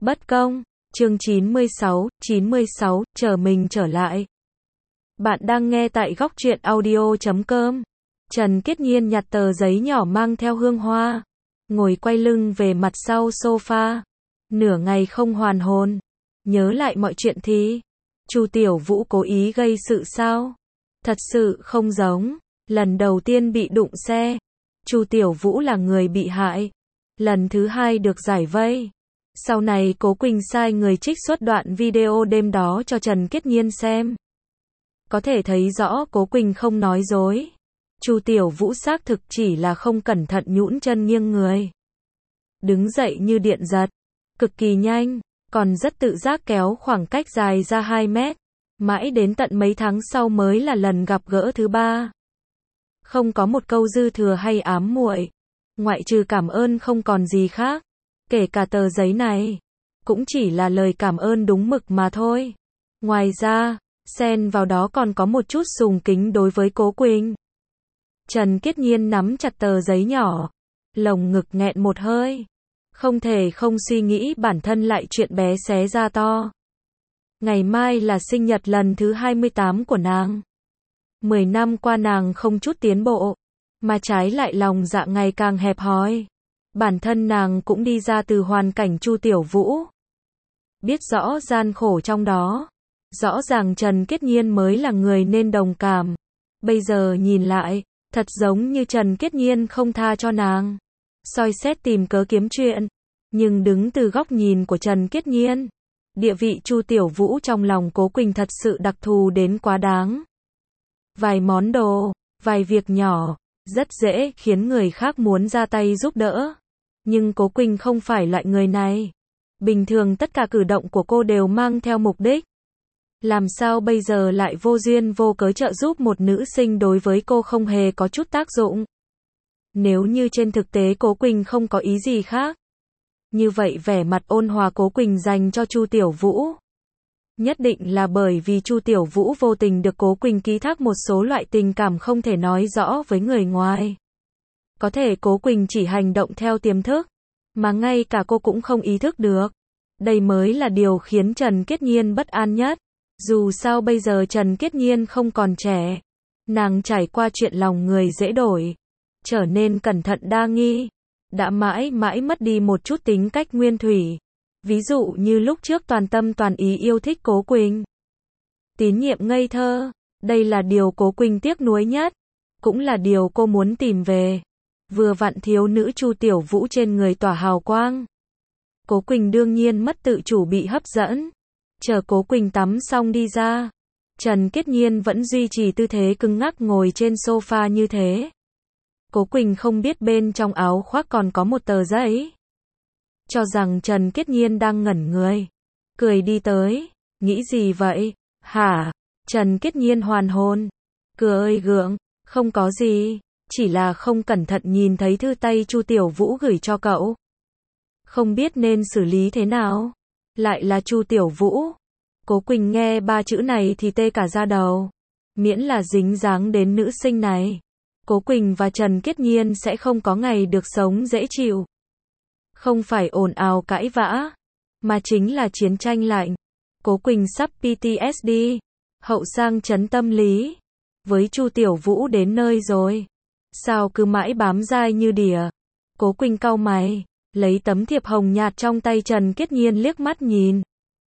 Bất công, chương 96, chờ mình trở lại. Bạn đang nghe tại góc truyện audio.com. Trần Kiết Nhiên nhặt tờ giấy nhỏ mang theo hương hoa, ngồi quay lưng về mặt sau sofa, nửa ngày không hoàn hồn. Nhớ lại mọi chuyện thì, Chu Tiểu Vũ cố ý gây sự sao? Thật sự không giống. Lần đầu tiên bị đụng xe, Chu Tiểu Vũ là người bị hại. Lần thứ hai được giải vây. Sau này Cố Quỳnh sai người trích xuất đoạn video đêm đó cho Trần Kiết Nhiên xem. Có thể thấy rõ Cố Quỳnh không nói dối. Chu Tiểu Vũ xác thực chỉ là không cẩn thận nhũn chân nghiêng người. Đứng dậy như điện giật, cực kỳ nhanh, còn rất tự giác kéo khoảng cách dài ra 2 mét. Mãi đến tận mấy tháng sau mới là lần gặp gỡ thứ ba. Không có một câu dư thừa hay ám muội, ngoại trừ cảm ơn không còn gì khác. Kể cả tờ giấy này, cũng chỉ là lời cảm ơn đúng mực mà thôi. Ngoài ra, xen vào đó còn có một chút sùng kính đối với Cố Quỳnh. Trần Kiết Nhiên nắm chặt tờ giấy nhỏ, lồng ngực nghẹn một hơi. Không thể không suy nghĩ bản thân lại chuyện bé xé ra to. Ngày mai là sinh nhật lần thứ 28 của nàng. 10 năm qua nàng không chút tiến bộ, mà trái lại lòng dạ ngày càng hẹp hòi. Bản thân nàng cũng đi ra từ hoàn cảnh Chu Tiểu Vũ, biết rõ gian khổ trong đó. Rõ ràng Trần Kiết Nhiên mới là người nên đồng cảm. Bây giờ nhìn lại, thật giống như Trần Kiết Nhiên không tha cho nàng, soi xét tìm cớ kiếm chuyện. Nhưng đứng từ góc nhìn của Trần Kiết Nhiên, địa vị Chu Tiểu Vũ trong lòng Cố Quỳnh thật sự đặc thù đến quá đáng. Vài món đồ, vài việc nhỏ, rất dễ khiến người khác muốn ra tay giúp đỡ. Nhưng Cố Quỳnh không phải loại người này. Bình thường tất cả cử động của cô đều mang theo mục đích. Làm sao bây giờ lại vô duyên vô cớ trợ giúp một nữ sinh đối với cô không hề có chút tác dụng? Nếu như trên thực tế Cố Quỳnh không có ý gì khác, như vậy vẻ mặt ôn hòa Cố Quỳnh dành cho Chu Tiểu Vũ, nhất định là bởi vì Chu Tiểu Vũ vô tình được Cố Quỳnh ký thác một số loại tình cảm không thể nói rõ với người ngoài. Có thể Cố Quỳnh chỉ hành động theo tiềm thức, mà ngay cả cô cũng không ý thức được. Đây mới là điều khiến Trần Kiết Nhiên bất an nhất. Dù sao bây giờ Trần Kiết Nhiên không còn trẻ. Nàng trải qua chuyện lòng người dễ đổi, trở nên cẩn thận đa nghi, đã mãi mãi mất đi một chút tính cách nguyên thủy. Ví dụ như lúc trước toàn tâm toàn ý yêu thích Cố Quỳnh, tín nhiệm ngây thơ. Đây là điều Cố Quỳnh tiếc nuối nhất, cũng là điều cô muốn tìm về. Vừa vặn thiếu nữ Chu Tiểu Vũ trên người tỏa hào quang. Cố Quỳnh đương nhiên mất tự chủ bị hấp dẫn. Chờ Cố Quỳnh tắm xong đi ra, Trần Kiết Nhiên vẫn duy trì tư thế cứng ngắc ngồi trên sofa như thế. Cố Quỳnh không biết bên trong áo khoác còn có một tờ giấy. Cho rằng Trần Kiết Nhiên đang ngẩn người, cười đi tới. Nghĩ gì vậy? Hả? Trần Kiết Nhiên hoàn hồn, cười gượng, không có gì, chỉ là không cẩn thận nhìn thấy thư tay Chu Tiểu Vũ gửi cho cậu. Không biết nên xử lý thế nào. Lại là Chu Tiểu Vũ. Cố Quỳnh nghe 3 chữ này thì tê cả da đầu. Miễn là dính dáng đến nữ sinh này, Cố Quỳnh và Trần Kiết Nhiên sẽ không có ngày được sống dễ chịu. Không phải ồn ào cãi vã, mà chính là chiến tranh lạnh. Cố Quỳnh sắp PTSD, hậu sang chấn tâm lý. Với Chu Tiểu Vũ đến nơi rồi, sao cứ mãi bám dai như đỉa? Cố Quỳnh cau mày, lấy tấm thiệp hồng nhạt trong tay Trần Kiết Nhiên liếc mắt nhìn.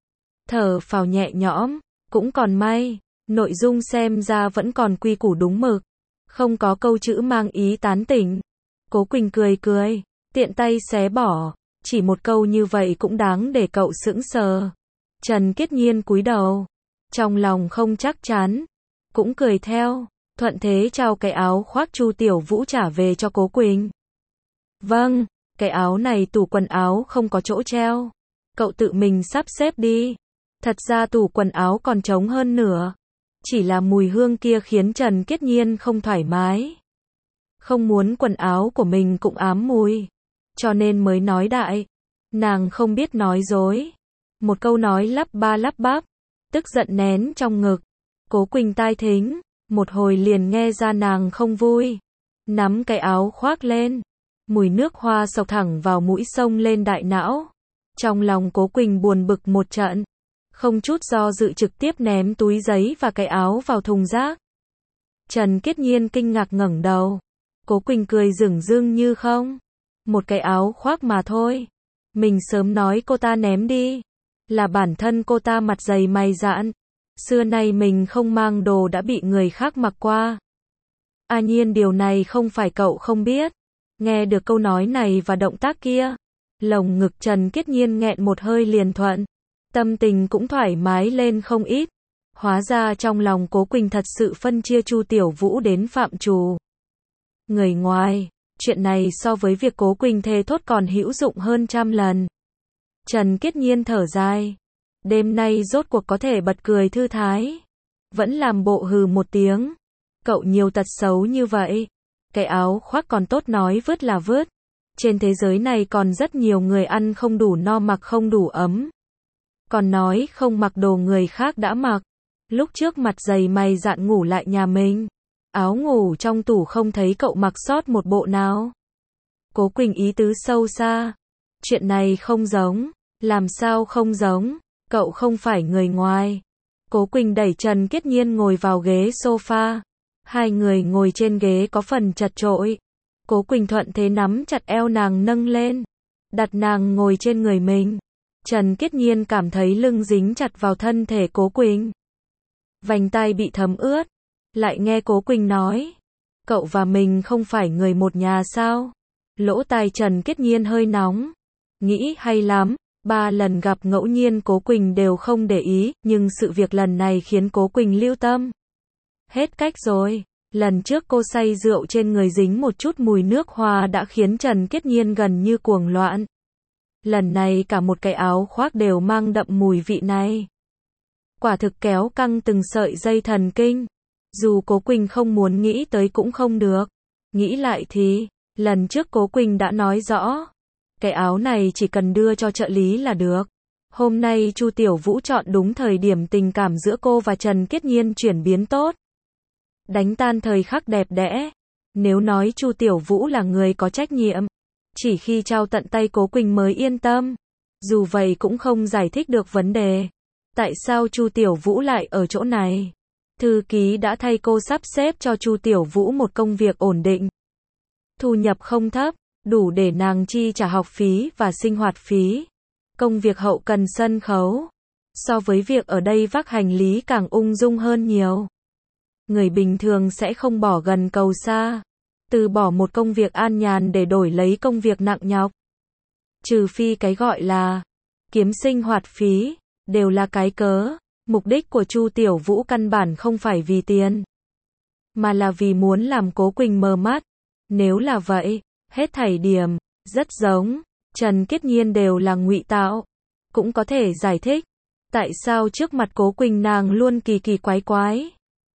Thở phào nhẹ nhõm, cũng còn may, nội dung xem ra vẫn còn quy củ đúng mực, không có câu chữ mang ý tán tỉnh. Cố Quỳnh cười cười, tiện tay xé bỏ, chỉ một câu như vậy cũng đáng để cậu sững sờ. Trần Kiết Nhiên cúi đầu, trong lòng không chắc chắn, cũng cười theo, thuận thế trao cái áo khoác Chu Tiểu Vũ trả về cho Cố Quỳnh. Vâng, cái áo này tủ quần áo không có chỗ treo, cậu tự mình sắp xếp đi. Thật ra tủ quần áo còn trống hơn nửa, chỉ là mùi hương kia khiến Trần Kiết Nhiên không thoải mái. Không muốn quần áo của mình cũng ám mùi, cho nên mới nói đại. Nàng không biết nói dối, một câu nói lắp ba lắp bắp, tức giận nén trong ngực. Cố Quỳnh tai thính, một hồi liền nghe ra nàng không vui. Nắm cái áo khoác lên, mùi nước hoa xộc thẳng vào mũi xông lên đại não. Trong lòng Cố Quỳnh buồn bực một trận, không chút do dự trực tiếp ném túi giấy và cái áo vào thùng rác. Trần Kiết Nhiên kinh ngạc ngẩng đầu. Cố Quỳnh cười dửng dưng như không. Một cái áo khoác mà thôi. Mình sớm nói cô ta ném đi. Là bản thân cô ta mặt dày mày dạn. Xưa nay mình không mang đồ đã bị người khác mặc qua. À Nhiên, điều này không phải cậu không biết. Nghe được câu nói này và động tác kia, lồng ngực Trần Kiết Nhiên nghẹn một hơi liền thuận. Tâm tình cũng thoải mái lên không ít. Hóa ra trong lòng Cố Quỳnh thật sự phân chia Chu Tiểu Vũ đến phạm trù người ngoài. Chuyện này so với việc Cố Quỳnh thề thốt còn hữu dụng hơn trăm lần. Trần Kiết Nhiên thở dài. Đêm nay rốt cuộc có thể bật cười thư thái. Vẫn làm bộ hừ một tiếng. Cậu nhiều tật xấu như vậy. Cái áo khoác còn tốt nói vứt là vứt. Trên thế giới này còn rất nhiều người ăn không đủ no mặc không đủ ấm. Còn nói không mặc đồ người khác đã mặc. Lúc trước mặt dày mày dạn ngủ lại nhà mình. Áo ngủ trong tủ không thấy cậu mặc sót một bộ nào. Cố Quỳnh ý tứ sâu xa. Chuyện này không giống. Làm sao không giống? Cậu không phải người ngoài. Cố Quỳnh đẩy Trần Kiết Nhiên ngồi vào ghế sofa. Hai người ngồi trên ghế có phần chật chội. Cố Quỳnh thuận thế nắm chặt eo nàng nâng lên. Đặt nàng ngồi trên người mình. Trần Kiết Nhiên cảm thấy lưng dính chặt vào thân thể Cố Quỳnh. Vành tai bị thấm ướt. Lại nghe Cố Quỳnh nói. Cậu và mình không phải người một nhà sao? Lỗ tai Trần Kiết Nhiên hơi nóng. Nghĩ hay lắm. 3 lần gặp ngẫu nhiên Cố Quỳnh đều không để ý. Nhưng sự việc lần này khiến Cố Quỳnh lưu tâm. Hết cách rồi. Lần trước cô say rượu trên người dính một chút mùi nước hoa đã khiến Trần Kiết Nhiên gần như cuồng loạn. Lần này cả một cái áo khoác đều mang đậm mùi vị này. Quả thực kéo căng từng sợi dây thần kinh. Dù Cố Quỳnh không muốn nghĩ tới cũng không được. Nghĩ lại thì, lần trước Cố Quỳnh đã nói rõ. Cái áo này chỉ cần đưa cho trợ lý là được. Hôm nay Chu Tiểu Vũ chọn đúng thời điểm tình cảm giữa cô và Trần Kiết Nhiên chuyển biến tốt. Đánh tan thời khắc đẹp đẽ. Nếu nói Chu Tiểu Vũ là người có trách nhiệm, chỉ khi trao tận tay Cố Quỳnh mới yên tâm. Dù vậy cũng không giải thích được vấn đề. Tại sao Chu Tiểu Vũ lại ở chỗ này? Thư ký đã thay cô sắp xếp cho Chu Tiểu Vũ một công việc ổn định. Thu nhập không thấp, đủ để nàng chi trả học phí và sinh hoạt phí. Công việc hậu cần sân khấu, so với việc ở đây vác hành lý càng ung dung hơn nhiều. Người bình thường sẽ không bỏ gần cầu xa, từ bỏ một công việc an nhàn để đổi lấy công việc nặng nhọc. Trừ phi cái gọi là kiếm sinh hoạt phí, đều là cái cớ. Mục đích của Chu Tiểu Vũ căn bản không phải vì tiền, mà là vì muốn làm Cố Quỳnh mờ mắt. Nếu là vậy, hết thảy điểm rất giống Trần Kiết Nhiên đều là ngụy tạo. Cũng có thể giải thích tại sao trước mặt Cố Quỳnh nàng luôn kỳ kỳ quái quái.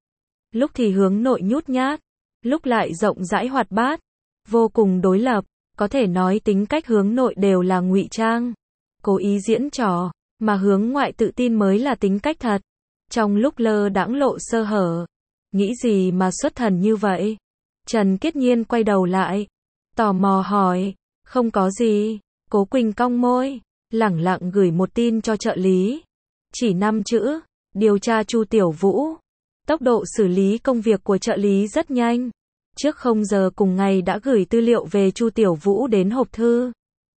Lúc thì hướng nội nhút nhát, lúc lại rộng rãi hoạt bát, vô cùng đối lập. Có thể nói tính cách hướng nội đều là ngụy trang, cố ý diễn trò, mà hướng ngoại tự tin mới là tính cách thật. Trong lúc lơ đãng lộ sơ hở, nghĩ gì mà xuất thần như vậy? Trần Kiết Nhiên quay đầu lại, tò mò hỏi, không có gì. Cố Quỳnh cong môi, lẳng lặng gửi một tin cho trợ lý. Chỉ 5 chữ, điều tra Chu Tiểu Vũ. Tốc độ xử lý công việc của trợ lý rất nhanh. Trước 0 giờ cùng ngày đã gửi tư liệu về Chu Tiểu Vũ đến hộp thư.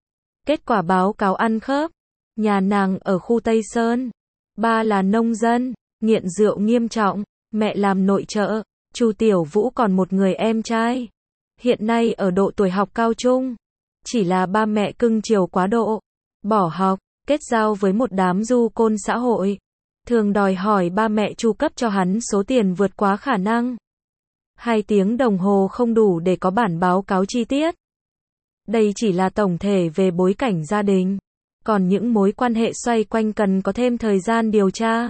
Kết quả báo cáo ăn khớp. Nhà nàng ở khu Tây Sơn. Ba là nông dân, nghiện rượu nghiêm trọng. Mẹ làm nội trợ. Chu Tiểu Vũ còn một người em trai. Hiện nay ở độ tuổi học cao trung. Chỉ là ba mẹ cưng chiều quá độ. Bỏ học, kết giao với một đám du côn xã hội. Thường đòi hỏi ba mẹ chu cấp cho hắn số tiền vượt quá khả năng. 2 tiếng đồng hồ không đủ để có bản báo cáo chi tiết. Đây chỉ là tổng thể về bối cảnh gia đình. Còn những mối quan hệ xoay quanh cần có thêm thời gian điều tra.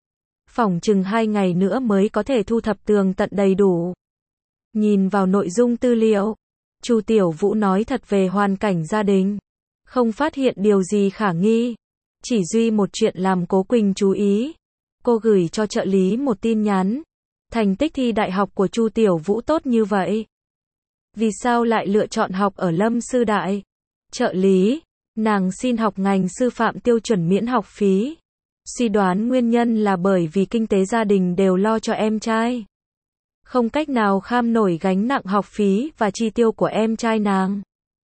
Phỏng chừng 2 ngày nữa mới có thể thu thập tường tận đầy đủ. Nhìn vào nội dung tư liệu, Chu Tiểu Vũ nói thật về hoàn cảnh gia đình. Không phát hiện điều gì khả nghi. Chỉ duy một chuyện làm Cố Quỳnh chú ý. Cô gửi cho trợ lý một tin nhắn. Thành tích thi đại học của Chu Tiểu Vũ tốt như vậy. Vì sao lại lựa chọn học ở Lâm Sư Đại? Trợ lý, Nàng xin học ngành sư phạm tiêu chuẩn miễn học phí. Suy đoán nguyên nhân là bởi vì kinh tế gia đình đều lo cho em trai. Không cách nào kham nổi gánh nặng học phí và chi tiêu của em trai nàng.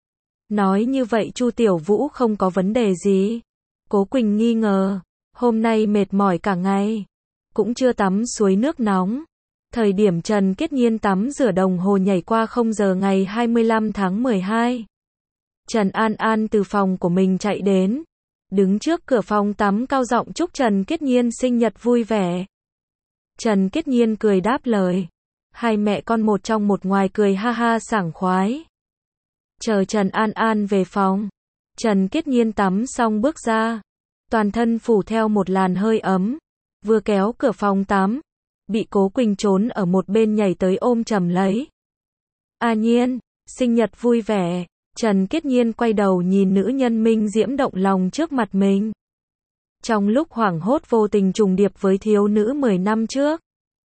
Nói như vậy Chu Tiểu Vũ không có vấn đề gì. Cố Quỳnh nghi ngờ. Hôm nay mệt mỏi cả ngày. Cũng chưa tắm suối nước nóng. Thời điểm Trần Kết Nhiên tắm rửa đồng hồ nhảy qua 0 giờ ngày 25 tháng 12. Trần An An từ phòng của mình chạy đến. Đứng trước cửa phòng tắm cao giọng chúc Trần Kết Nhiên sinh nhật vui vẻ. Trần Kết Nhiên cười đáp lời. Hai mẹ con một trong một ngoài cười ha ha sảng khoái. Chờ Trần An An về phòng. Trần Kết Nhiên tắm xong bước ra. Toàn thân phủ theo một làn hơi ấm. Vừa kéo cửa phòng tắm. Bị Cố Quỳnh trốn ở một bên nhảy tới ôm chầm lấy. A Nhiên, sinh nhật vui vẻ. Trần Kết Nhiên quay đầu nhìn nữ nhân minh diễm động lòng trước mặt mình. Trong lúc hoảng hốt vô tình trùng điệp với thiếu nữ 10 năm trước.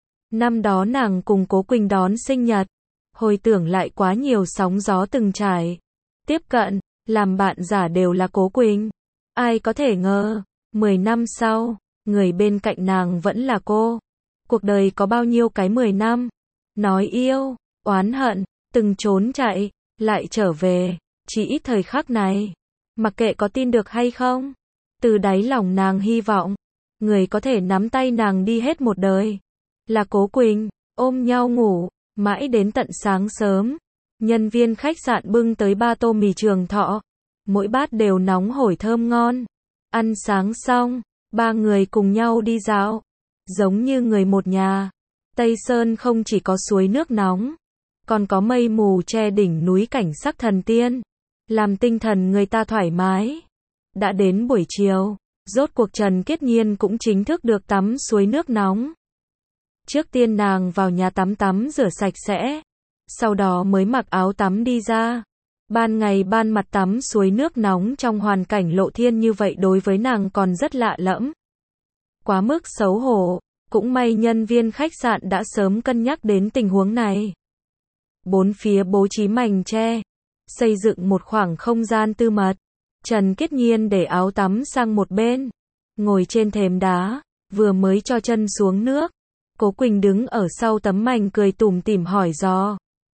Năm đó nàng cùng Cố Quỳnh đón sinh nhật. Hồi tưởng lại quá nhiều sóng gió từng trải. Tiếp cận, làm bạn giả đều là Cố Quỳnh. Ai có thể ngờ, 10 năm sau, người bên cạnh nàng vẫn là cô. Cuộc đời có bao nhiêu cái 10 năm. Nói yêu, oán hận, từng trốn chạy, lại trở về, chỉ ít thời khắc này. Mặc kệ có tin được hay không, từ đáy lòng nàng hy vọng, người có thể nắm tay nàng đi hết một đời. Là Cố Quỳnh, ôm nhau ngủ, mãi đến tận sáng sớm. Nhân viên khách sạn bưng tới 3 tô mì Trường Thọ. Mỗi bát đều nóng hổi thơm ngon. Ăn sáng xong, 3 người cùng nhau đi dạo. Giống như người một nhà. Tây Sơn không chỉ có suối nước nóng, còn có mây mù che đỉnh núi cảnh sắc thần tiên. Làm tinh thần người ta thoải mái. Đã đến buổi chiều, rốt cuộc Trần Kết Nhiên cũng chính thức được tắm suối nước nóng. Trước tiên nàng vào nhà tắm rửa sạch sẽ. Sau đó mới mặc áo tắm đi ra. Ban ngày ban mặt tắm suối nước nóng trong hoàn cảnh lộ thiên như vậy đối với nàng còn rất lạ lẫm. Quá mức xấu hổ, cũng may nhân viên khách sạn đã sớm cân nhắc đến tình huống này. Bốn phía bố trí mành tre, xây dựng một khoảng không gian tư mật. Trần Kết Nhiên để áo tắm sang một bên, ngồi trên thềm đá, vừa mới cho chân xuống nước. Cố Quỳnh đứng ở sau tấm mành cười tủm tỉm hỏi dò.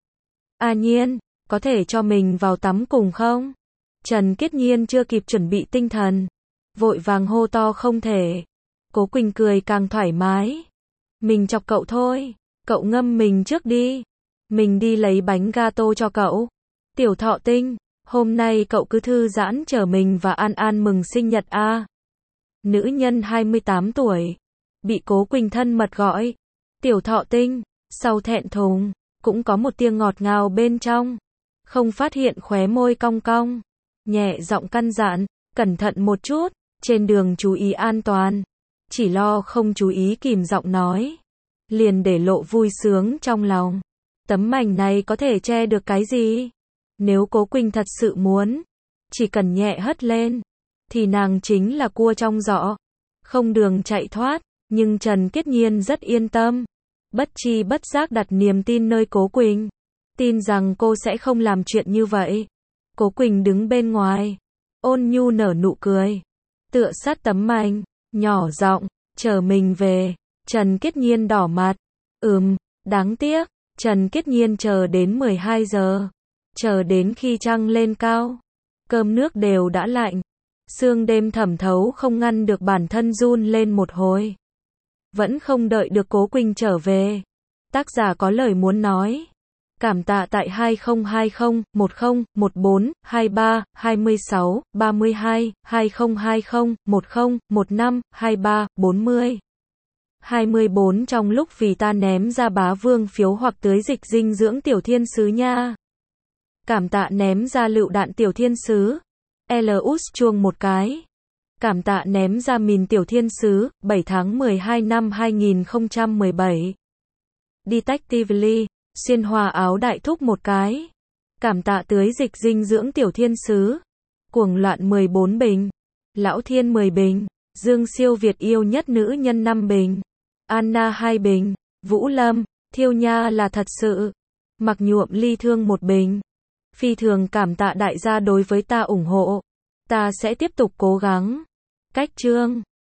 A Nhiên, có thể cho mình vào tắm cùng không? Trần Kết Nhiên chưa kịp chuẩn bị tinh thần, vội vàng hô to không thể. Cố Quỳnh cười càng thoải mái. Mình chọc cậu thôi, cậu ngâm mình trước đi. Mình đi lấy bánh gato cho cậu. Tiểu Thọ Tinh, hôm nay cậu cứ thư giãn chờ mình và An An mừng sinh nhật a. Nữ nhân 28 tuổi, bị Cố Quỳnh thân mật gọi Tiểu Thọ Tinh, sau thẹn thùng, cũng có một tia ngọt ngào bên trong. Không phát hiện khóe môi cong cong, nhẹ giọng căn dặn, cẩn thận một chút, trên đường chú ý an toàn. Chỉ lo không chú ý kìm giọng nói, liền để lộ vui sướng trong lòng. Tấm mảnh này có thể che được cái gì? Nếu Cố Quỳnh thật sự muốn, chỉ cần nhẹ hất lên, thì nàng chính là cua trong giỏ, không đường chạy thoát. Nhưng Trần Kết Nhiên rất yên tâm, bất chi bất giác đặt niềm tin nơi Cố Quỳnh, tin rằng cô sẽ không làm chuyện như vậy. Cố Quỳnh đứng bên ngoài, ôn nhu nở nụ cười, tựa sát tấm mảnh, nhỏ giọng, chờ mình về. Trần Kết Nhiên đỏ mặt, đáng tiếc. Trần Kết Nhiên chờ đến 12 giờ, chờ đến khi trăng lên cao, cơm nước đều đã lạnh, sương đêm thẩm thấu không ngăn được bản thân run lên một hồi. Vẫn không đợi được Cố Quỳnh trở về. Tác giả có lời muốn nói. Cảm tạ tại 2020 10 14 23 26 32 2020 10 15 23 40 24 trong lúc vì ta ném ra bá vương phiếu hoặc tưới dịch dinh dưỡng tiểu thiên sứ nha. Cảm tạ ném ra lựu đạn tiểu thiên sứ. Lus chuông một cái. Cảm tạ ném ra mìn tiểu thiên sứ, 7 tháng 12 năm 2017. Detectively, xuyên hòa áo đại thúc một cái. Cảm tạ tưới dịch dinh dưỡng tiểu thiên sứ. Cuồng loạn 14 bình. Lão Thiên 10 bình. Dương Siêu Việt yêu nhất nữ nhân 5 bình. Anna 2 bình. Vũ Lâm, Thiêu Nha là thật sự. Mặc Nhuộm Ly Thương 1 bình. Phi thường cảm tạ đại gia đối với ta ủng hộ. Ta sẽ tiếp tục cố gắng. Cách chương